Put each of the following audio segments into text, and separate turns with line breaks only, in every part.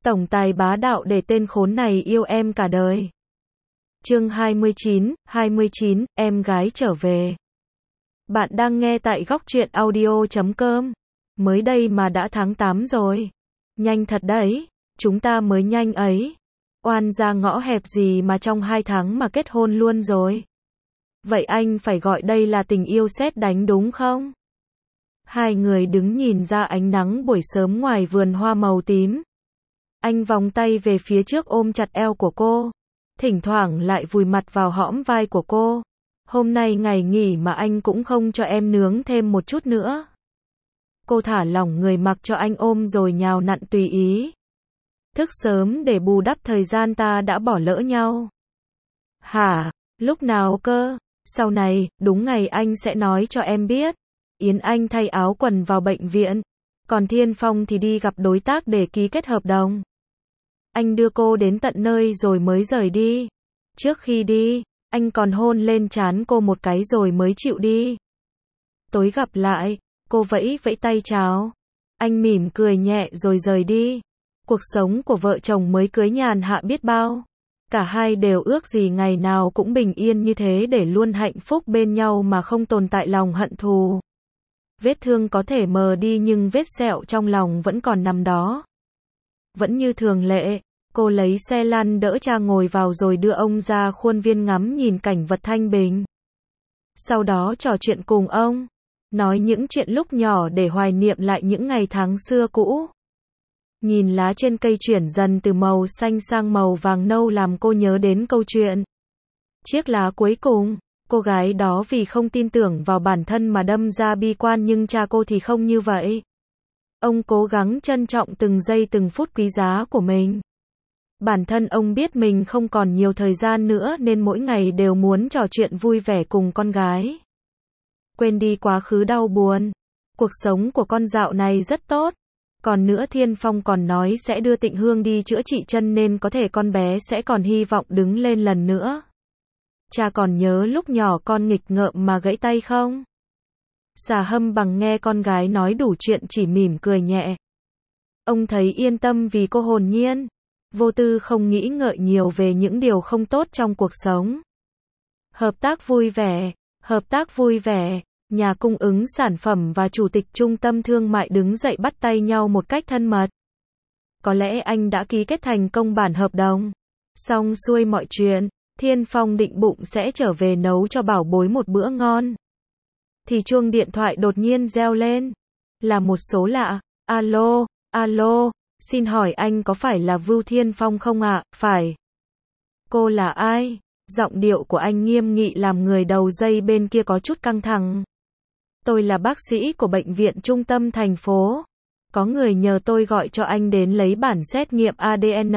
Tổng tài bá đạo để tên khốn này yêu em cả đời. Chương 29, em gái trở về. Bạn đang nghe tại góc truyện audio.com. Mới đây mà đã tháng 8 rồi. Nhanh thật đấy, chúng ta mới nhanh ấy. Oan ra ngõ hẹp gì mà trong 2 tháng mà kết hôn luôn rồi. Vậy anh phải gọi đây là tình yêu sét đánh đúng không? Hai người đứng nhìn ra ánh nắng buổi sớm ngoài vườn hoa màu tím. Anh vòng tay về phía trước ôm chặt eo của cô, thỉnh thoảng lại vùi mặt vào hõm vai của cô. Hôm nay ngày nghỉ mà anh cũng không cho em nướng thêm một chút nữa. Cô thả lỏng người mặc cho anh ôm rồi nhào nặn tùy ý. Thức sớm để bù đắp thời gian ta đã bỏ lỡ nhau. Hả? Lúc nào cơ? Sau này, đúng ngày anh sẽ nói cho em biết. Yến Anh thay áo quần vào bệnh viện, còn Thiên Phong thì đi gặp đối tác để ký kết hợp đồng. Anh đưa cô đến tận nơi rồi mới rời đi. Trước khi đi, anh còn hôn lên trán cô một cái rồi mới chịu đi. Tối gặp lại, cô vẫy vẫy tay chào. Anh mỉm cười nhẹ rồi rời đi. Cuộc sống của vợ chồng mới cưới nhàn hạ biết bao. Cả hai đều ước gì ngày nào cũng bình yên như thế để luôn hạnh phúc bên nhau mà không tồn tại lòng hận thù. Vết thương có thể mờ đi nhưng vết sẹo trong lòng vẫn còn nằm đó. Vẫn như thường lệ, cô lấy xe lăn đỡ cha ngồi vào rồi đưa ông ra khuôn viên ngắm nhìn cảnh vật thanh bình. Sau đó trò chuyện cùng ông, nói những chuyện lúc nhỏ để hoài niệm lại những ngày tháng xưa cũ. Nhìn lá trên cây chuyển dần từ màu xanh sang màu vàng nâu làm cô nhớ đến câu chuyện. Chiếc lá cuối cùng, cô gái đó vì không tin tưởng vào bản thân mà đâm ra bi quan nhưng cha cô thì không như vậy. Ông cố gắng trân trọng từng giây từng phút quý giá của mình. Bản thân ông biết mình không còn nhiều thời gian nữa nên mỗi ngày đều muốn trò chuyện vui vẻ cùng con gái. Quên đi quá khứ đau buồn. Cuộc sống của con dạo này rất tốt. Còn nữa Thiên Phong còn nói sẽ đưa Tịnh Hương đi chữa trị chân nên có thể con bé sẽ còn hy vọng đứng lên lần nữa. Cha còn nhớ lúc nhỏ con nghịch ngợm mà gãy tay không? Xà Hâm Bằng nghe con gái nói đủ chuyện chỉ mỉm cười nhẹ. Ông thấy yên tâm vì cô hồn nhiên, vô tư không nghĩ ngợi nhiều về những điều không tốt trong cuộc sống. Hợp tác vui vẻ, nhà cung ứng sản phẩm và chủ tịch trung tâm thương mại đứng dậy bắt tay nhau một cách thân mật. Có lẽ anh đã ký kết thành công bản hợp đồng. Xong xuôi mọi chuyện, Thiên Phong định bụng sẽ trở về nấu cho bảo bối một bữa ngon. Thì chuông điện thoại đột nhiên reo lên. Là một số lạ. Alo, xin hỏi anh có phải là Vưu Thiên Phong không ạ? Phải. Cô là ai? Giọng điệu của anh nghiêm nghị làm người đầu dây bên kia có chút căng thẳng. Tôi là bác sĩ của bệnh viện trung tâm thành phố. Có người nhờ tôi gọi cho anh đến lấy bản xét nghiệm ADN.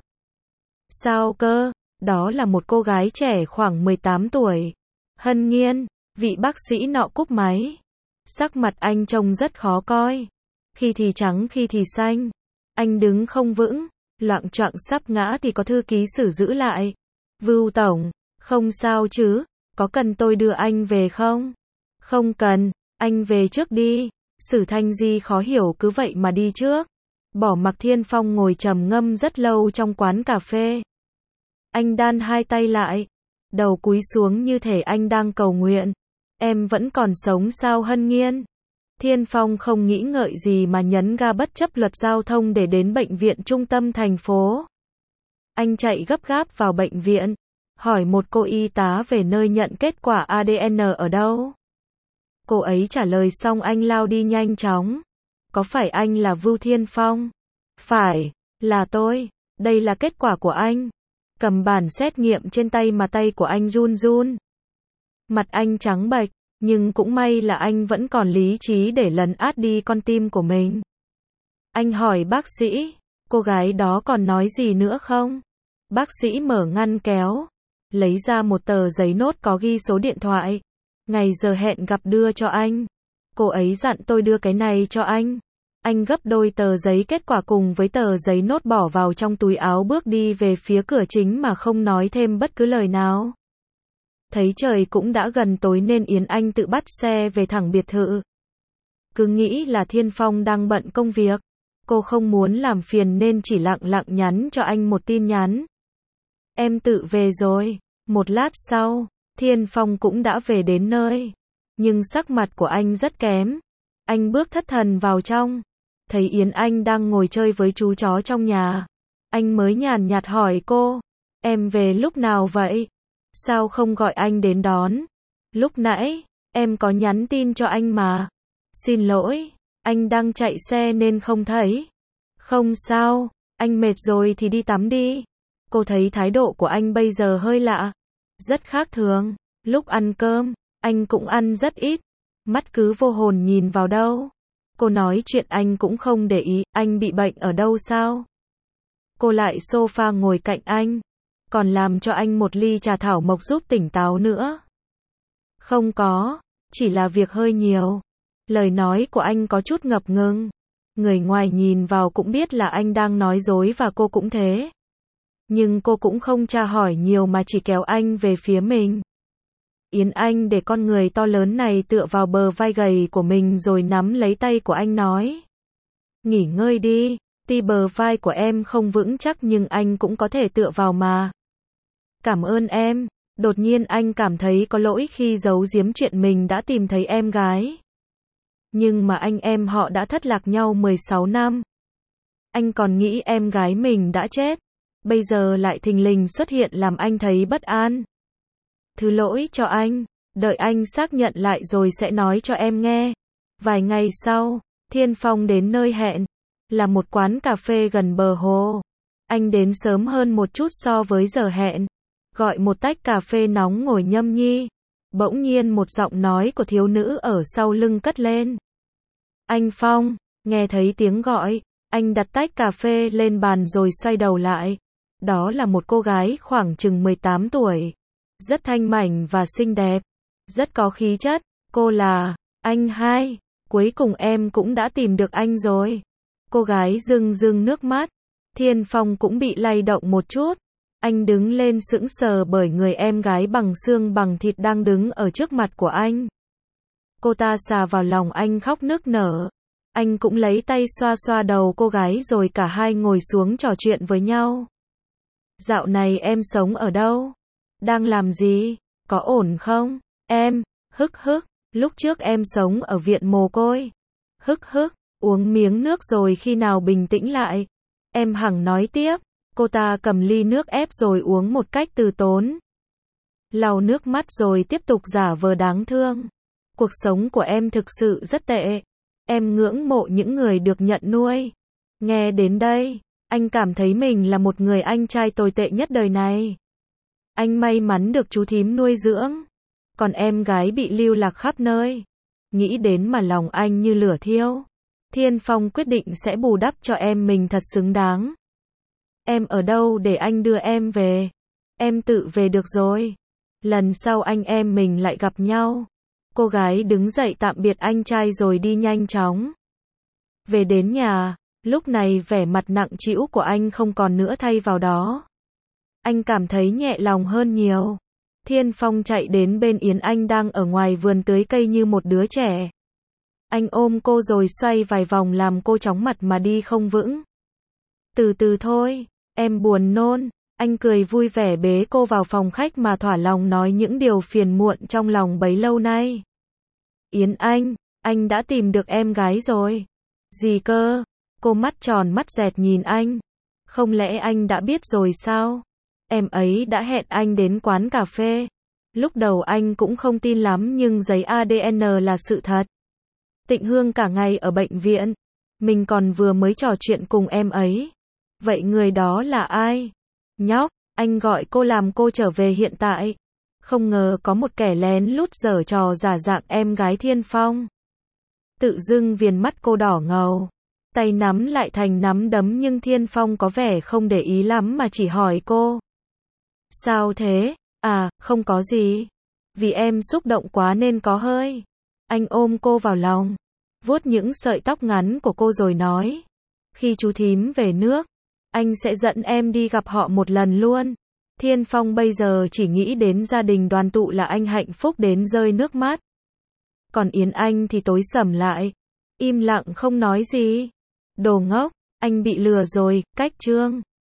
Sao cơ? Đó là một cô gái trẻ khoảng 18 tuổi. Hân Nhiên, vị bác sĩ nọ cúp máy. Sắc mặt anh trông rất khó coi. Khi thì trắng khi thì xanh. Anh đứng không vững, loạng choạng sắp ngã thì có thư ký xử giữ lại. Vưu tổng, không sao chứ, có cần tôi đưa anh về không? Không cần, anh về trước đi. Sử Thanh Di khó hiểu cứ vậy mà đi trước. Bỏ mặc Thiên Phong ngồi trầm ngâm rất lâu trong quán cà phê. Anh đan hai tay lại, đầu cúi xuống như thể anh đang cầu nguyện. Em vẫn còn sống sao Hân Nhiên? Thiên Phong không nghĩ ngợi gì mà nhấn ga bất chấp luật giao thông để đến bệnh viện trung tâm thành phố. Anh chạy gấp gáp vào bệnh viện, hỏi một cô y tá về nơi nhận kết quả ADN ở đâu. Cô ấy trả lời xong anh lao đi nhanh chóng. Có phải anh là Vưu Thiên Phong? Phải, là tôi. Đây là kết quả của anh. Cầm bản xét nghiệm trên tay mà tay của anh run run. Mặt anh trắng bệch, nhưng cũng may là anh vẫn còn lý trí để lấn át đi con tim của mình. Anh hỏi bác sĩ, cô gái đó còn nói gì nữa không? Bác sĩ mở ngăn kéo, lấy ra một tờ giấy nốt có ghi số điện thoại, ngày giờ hẹn gặp đưa cho anh. Cô ấy dặn tôi đưa cái này cho anh. Anh gấp đôi tờ giấy kết quả cùng với tờ giấy nốt bỏ vào trong túi áo bước đi về phía cửa chính mà không nói thêm bất cứ lời nào. Thấy trời cũng đã gần tối nên Yến Anh tự bắt xe về thẳng biệt thự. Cứ nghĩ là Thiên Phong đang bận công việc. Cô không muốn làm phiền nên chỉ lặng lặng nhắn cho anh một tin nhắn. Em tự về rồi. Một lát sau, Thiên Phong cũng đã về đến nơi. Nhưng sắc mặt của anh rất kém. Anh bước thất thần vào trong. Thấy Yến Anh đang ngồi chơi với chú chó trong nhà. Anh mới nhàn nhạt hỏi cô. Em về lúc nào vậy? Sao không gọi anh đến đón? Lúc nãy, em có nhắn tin cho anh mà. Xin lỗi, anh đang chạy xe nên không thấy. Không sao, anh mệt rồi thì đi tắm đi. Cô thấy thái độ của anh bây giờ hơi lạ. Rất khác thường. Lúc ăn cơm, anh cũng ăn rất ít. Mắt cứ vô hồn nhìn vào đâu. Cô nói chuyện anh cũng không để ý. Anh bị bệnh ở đâu sao? Cô lại sofa ngồi cạnh anh. Còn làm cho anh một ly trà thảo mộc giúp tỉnh táo nữa. Không có, chỉ là việc hơi nhiều. Lời nói của anh có chút ngập ngừng. Người ngoài nhìn vào cũng biết là anh đang nói dối và cô cũng thế. Nhưng cô cũng không tra hỏi nhiều mà chỉ kéo anh về phía mình. Yến Anh để con người to lớn này tựa vào bờ vai gầy của mình rồi nắm lấy tay của anh nói. Nghỉ ngơi đi, tuy bờ vai của em không vững chắc nhưng anh cũng có thể tựa vào mà. Cảm ơn em. Đột nhiên anh cảm thấy có lỗi khi giấu giếm chuyện mình đã tìm thấy em gái. Nhưng mà anh em họ đã thất lạc nhau 16 năm. Anh còn nghĩ em gái mình đã chết. Bây giờ lại thình lình xuất hiện làm anh thấy bất an. Thứ lỗi cho anh. Đợi anh xác nhận lại rồi sẽ nói cho em nghe. Vài ngày sau, Thiên Phong đến nơi hẹn. Là một quán cà phê gần bờ hồ. Anh đến sớm hơn một chút so với giờ hẹn. Gọi một tách cà phê nóng ngồi nhâm nhi. Bỗng nhiên một giọng nói của thiếu nữ ở sau lưng cất lên. Anh Phong, nghe thấy tiếng gọi, anh đặt tách cà phê lên bàn rồi xoay đầu lại. Đó là một cô gái khoảng chừng 18 tuổi. Rất thanh mảnh và xinh đẹp. Rất có khí chất. Cô là, anh hai. Cuối cùng em cũng đã tìm được anh rồi. Cô gái rưng rưng nước mắt. Thiên Phong cũng bị lay động một chút. Anh đứng lên sững sờ bởi người em gái bằng xương bằng thịt đang đứng ở trước mặt của anh. Cô ta xà vào lòng anh khóc nức nở. Anh cũng lấy tay xoa xoa đầu cô gái rồi cả hai ngồi xuống trò chuyện với nhau. Dạo này em sống ở đâu? Đang làm gì? Có ổn không? Em, hức hức, lúc trước em sống ở viện mồ côi. Hức hức, uống miếng nước rồi khi nào bình tĩnh lại. Em hằng nói tiếp. Cô ta cầm ly nước ép rồi uống một cách từ tốn. Lau nước mắt rồi tiếp tục giả vờ đáng thương. Cuộc sống của em thực sự rất tệ. Em ngưỡng mộ những người được nhận nuôi. Nghe đến đây, anh cảm thấy mình là một người anh trai tồi tệ nhất đời này. Anh may mắn được chú thím nuôi dưỡng. Còn em gái bị lưu lạc khắp nơi. Nghĩ đến mà lòng anh như lửa thiêu. Thiên Phong quyết định sẽ bù đắp cho em mình thật xứng đáng. Em ở đâu để anh đưa em về? Em tự về được rồi. Lần sau anh em mình lại gặp nhau. Cô gái đứng dậy tạm biệt anh trai rồi đi nhanh chóng. Về đến nhà, lúc này vẻ mặt nặng trĩu của anh không còn nữa thay vào đó. Anh cảm thấy nhẹ lòng hơn nhiều. Thiên Phong chạy đến bên Yến Anh đang ở ngoài vườn tưới cây như một đứa trẻ. Anh ôm cô rồi xoay vài vòng làm cô chóng mặt mà đi không vững. Từ từ thôi, em buồn nôn. Anh cười vui vẻ bế cô vào phòng khách mà thỏa lòng nói những điều phiền muộn trong lòng bấy lâu nay. Yến anh đã tìm được em gái rồi. Gì cơ? Cô mắt tròn mắt dẹt nhìn anh. Không lẽ anh đã biết rồi sao? Em ấy đã hẹn anh đến quán cà phê. Lúc đầu anh cũng không tin lắm nhưng giấy ADN là sự thật. Tịnh Hương cả ngày ở bệnh viện. Mình còn vừa mới trò chuyện cùng em ấy. Vậy người đó là ai? Nhóc, anh gọi cô làm cô trở về hiện tại. Không ngờ có một kẻ lén lút giở trò giả dạng em gái Thiên Phong. Tự dưng viền mắt cô đỏ ngầu. Tay nắm lại thành nắm đấm nhưng Thiên Phong có vẻ không để ý lắm mà chỉ hỏi cô. Sao thế? À, không có gì. Vì em xúc động quá nên có hơi. Anh ôm cô vào lòng. Vuốt những sợi tóc ngắn của cô rồi nói. Khi chú thím về nước, anh sẽ dẫn em đi gặp họ một lần luôn. Thiên Phong bây giờ chỉ nghĩ đến gia đình đoàn tụ là anh hạnh phúc đến rơi nước mắt. Còn Yến Anh thì tối sầm lại. Im lặng không nói gì. Đồ ngốc, Anh bị lừa rồi, cách chương.